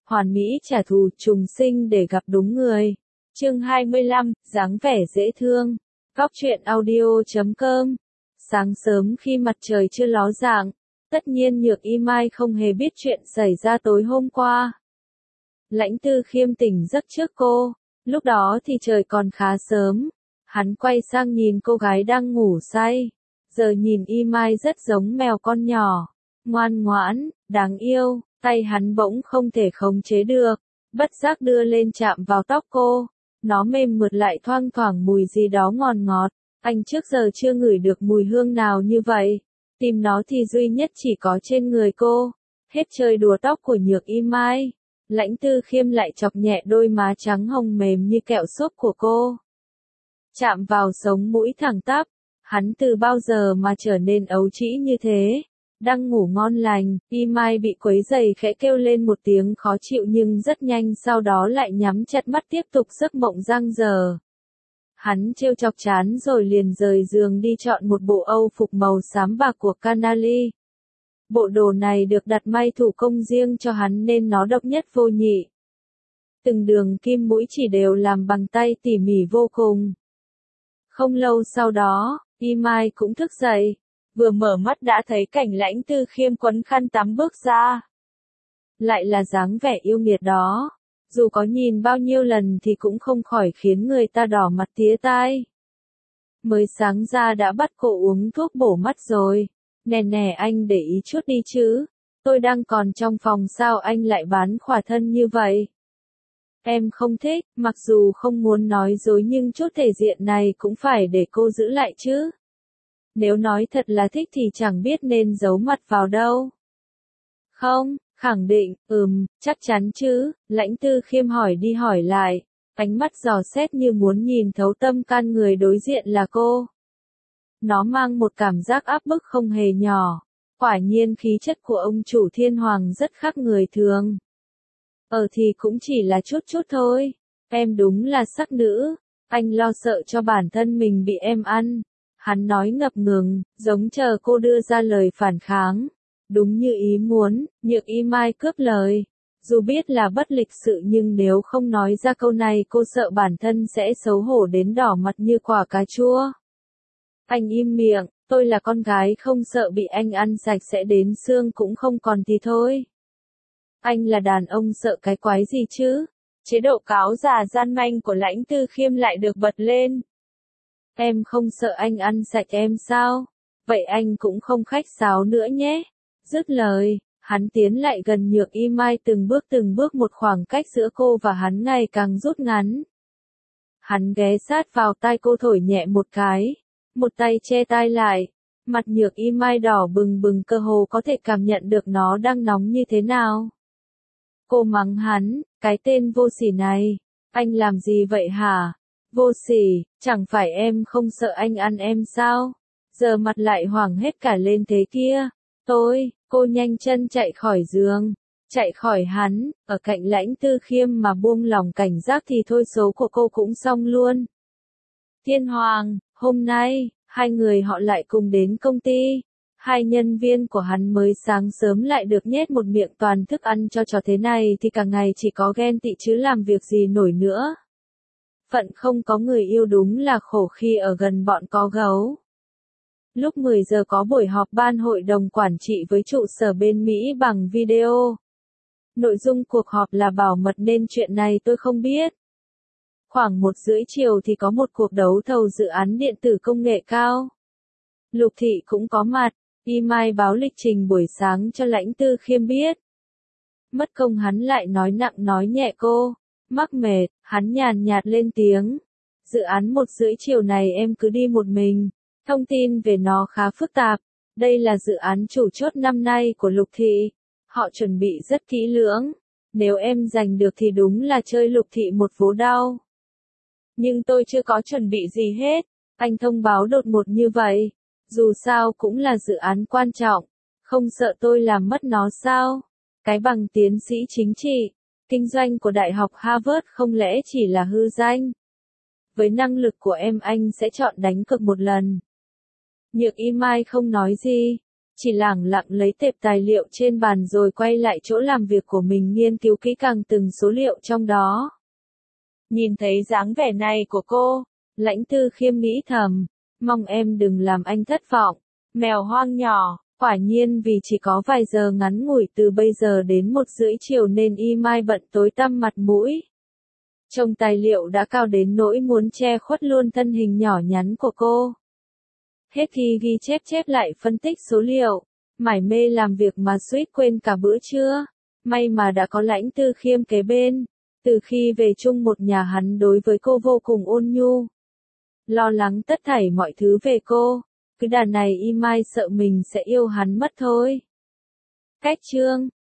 Hoàn mỹ trả thù, trùng sinh để gặp đúng người. Chương 25, dáng vẻ dễ thương. Góc truyện audio.com. Sáng sớm khi mặt trời chưa ló dạng, tất nhiên Nhược Y Mai không hề biết chuyện xảy ra tối hôm qua. Lãnh Tư Khiêm tỉnh giấc trước cô, lúc đó thì trời còn khá sớm. Hắn quay sang nhìn cô gái đang ngủ say. Giờ nhìn Y Mai rất giống mèo con nhỏ, ngoan ngoãn, đáng yêu, tay hắn bỗng không thể khống chế được, bất giác đưa lên chạm vào tóc cô. Nó mềm mượt lại thoang thoảng mùi gì đó ngọt ngọt, anh trước giờ chưa ngửi được mùi hương nào như vậy. Tìm nó thì duy nhất chỉ có trên người cô. Hết chơi đùa tóc của Nhược Y Mai, Lãnh Tư Khiêm lại chọc nhẹ đôi má trắng hồng mềm như kẹo xốp của cô. Chạm vào sống mũi thẳng tắp, hắn từ bao giờ mà trở nên ấu trĩ như thế. Đang ngủ ngon lành, Y Mai bị quấy rầy khẽ kêu lên một tiếng khó chịu nhưng rất nhanh sau đó lại nhắm chặt mắt tiếp tục giấc mộng giang dở. Hắn trêu chọc chán rồi liền rời giường đi chọn một bộ âu phục màu xám bạc của Canali. Bộ đồ này được đặt may thủ công riêng cho hắn nên nó độc nhất vô nhị. Từng đường kim mũi chỉ đều làm bằng tay tỉ mỉ vô cùng. Không lâu sau đó, Y Mai cũng thức dậy. Vừa mở mắt đã thấy cảnh Lãnh Tư Khiêm quấn khăn tắm bước ra. Lại là dáng vẻ yêu nghiệt đó. Dù có nhìn bao nhiêu lần thì cũng không khỏi khiến người ta đỏ mặt tía tai. Mới sáng ra đã bắt cô uống thuốc bổ mắt rồi. Nè nè anh để ý chút đi chứ. Tôi đang còn trong phòng sao anh lại bán khỏa thân như vậy? Em không thích, mặc dù không muốn nói dối nhưng chút thể diện này cũng phải để cô giữ lại chứ. Nếu nói thật là thích thì chẳng biết nên giấu mặt vào đâu. Không, khẳng định, chắc chắn chứ, Lãnh Tư Khiêm hỏi đi hỏi lại, ánh mắt dò xét như muốn nhìn thấu tâm can người đối diện là cô. Nó mang một cảm giác áp bức không hề nhỏ, quả nhiên khí chất của ông chủ Thiên Hoàng rất khác người thường. Thì cũng chỉ là chút chút thôi, em đúng là sắc nữ, anh lo sợ cho bản thân mình bị em ăn. Hắn nói ngập ngừng, giống chờ cô đưa ra lời phản kháng. Đúng như ý muốn, Nhược Y Mai cướp lời. Dù biết là bất lịch sự nhưng nếu không nói ra câu này cô sợ bản thân sẽ xấu hổ đến đỏ mặt như quả cà chua. Anh im miệng, tôi là con gái không sợ bị anh ăn sạch sẽ đến xương cũng không còn thì thôi. Anh là đàn ông sợ cái quái gì chứ? Chế độ cáo già gian manh của Lãnh Tư Khiêm lại được bật lên. Em không sợ anh ăn sạch em sao? Vậy anh cũng không khách sáo nữa nhé. Dứt lời, hắn tiến lại gần Nhược Y Mai từng bước một khoảng cách giữa cô và hắn ngày càng rút ngắn. Hắn ghé sát vào tai cô thổi nhẹ một cái, một tay che tai lại, mặt Nhược Y Mai đỏ bừng bừng cơ hồ có thể cảm nhận được nó đang nóng như thế nào. Cô mắng hắn, cái tên vô sỉ này, anh làm gì vậy hả? Vô sỉ, chẳng phải em không sợ anh ăn em sao? Giờ mặt lại hoảng hết cả lên thế kia. Cô nhanh chân chạy khỏi giường, chạy khỏi hắn, ở cạnh Lãnh Tư Khiêm mà buông lỏng cảnh giác thì thôi số của cô cũng xong luôn. Thiên Hoàng, hôm nay, hai người họ lại cùng đến công ty. Hai nhân viên của hắn mới sáng sớm lại được nhét một miệng toàn thức ăn cho chó thế này thì cả ngày chỉ có ghen tị chứ làm việc gì nổi nữa. Phận không có người yêu đúng là khổ khi ở gần bọn có gấu. Lúc 10 giờ có buổi họp ban hội đồng quản trị với trụ sở bên Mỹ bằng video. Nội dung cuộc họp là bảo mật nên chuyện này tôi không biết. Khoảng 1:30 chiều thì có một cuộc đấu thầu dự án điện tử công nghệ cao. Lục Thị cũng có mặt, Y Mai báo lịch trình buổi sáng cho Lãnh Tư Khiêm biết. Mất công hắn lại nói nặng nói nhẹ cô. Mắc mệt, hắn nhàn nhạt lên tiếng. Dự án 1:30 chiều này em cứ đi một mình. Thông tin về nó khá phức tạp. Đây là dự án chủ chốt năm nay của Lục Thị. Họ chuẩn bị rất kỹ lưỡng. Nếu em giành được thì đúng là chơi Lục Thị một vố đau. Nhưng tôi chưa có chuẩn bị gì hết. Anh thông báo đột ngột như vậy. Dù sao cũng là dự án quan trọng. Không sợ tôi làm mất nó sao? Cái bằng tiến sĩ chính trị, kinh doanh của Đại học Harvard không lẽ chỉ là hư danh? Với năng lực của em anh sẽ chọn đánh cược một lần. Nhược Y Mai không nói gì. chỉ lẳng lặng lấy tệp tài liệu trên bàn rồi quay lại chỗ làm việc của mình nghiên cứu kỹ càng từng số liệu trong đó. Nhìn thấy dáng vẻ này của cô, Lãnh Tư Khiêm nghĩ thầm, mong em đừng làm anh thất vọng. Mèo hoang nhỏ, quả nhiên vì chỉ có vài giờ ngắn ngủi từ bây giờ đến 1:30 chiều nên Y Mai bận tối tăm mặt mũi. Trông tài liệu đã cao đến nỗi muốn che khuất luôn thân hình nhỏ nhắn của cô. Hết khi ghi chép lại phân tích số liệu, mải mê làm việc mà suýt quên cả bữa trưa. May mà đã có Lãnh Tư Khiêm kế bên. Từ khi về chung một nhà hắn đối với cô vô cùng ôn nhu. Lo lắng tất thảy mọi thứ về cô. Cứ đà này Y Mai sợ mình sẽ yêu hắn mất thôi. Cách chương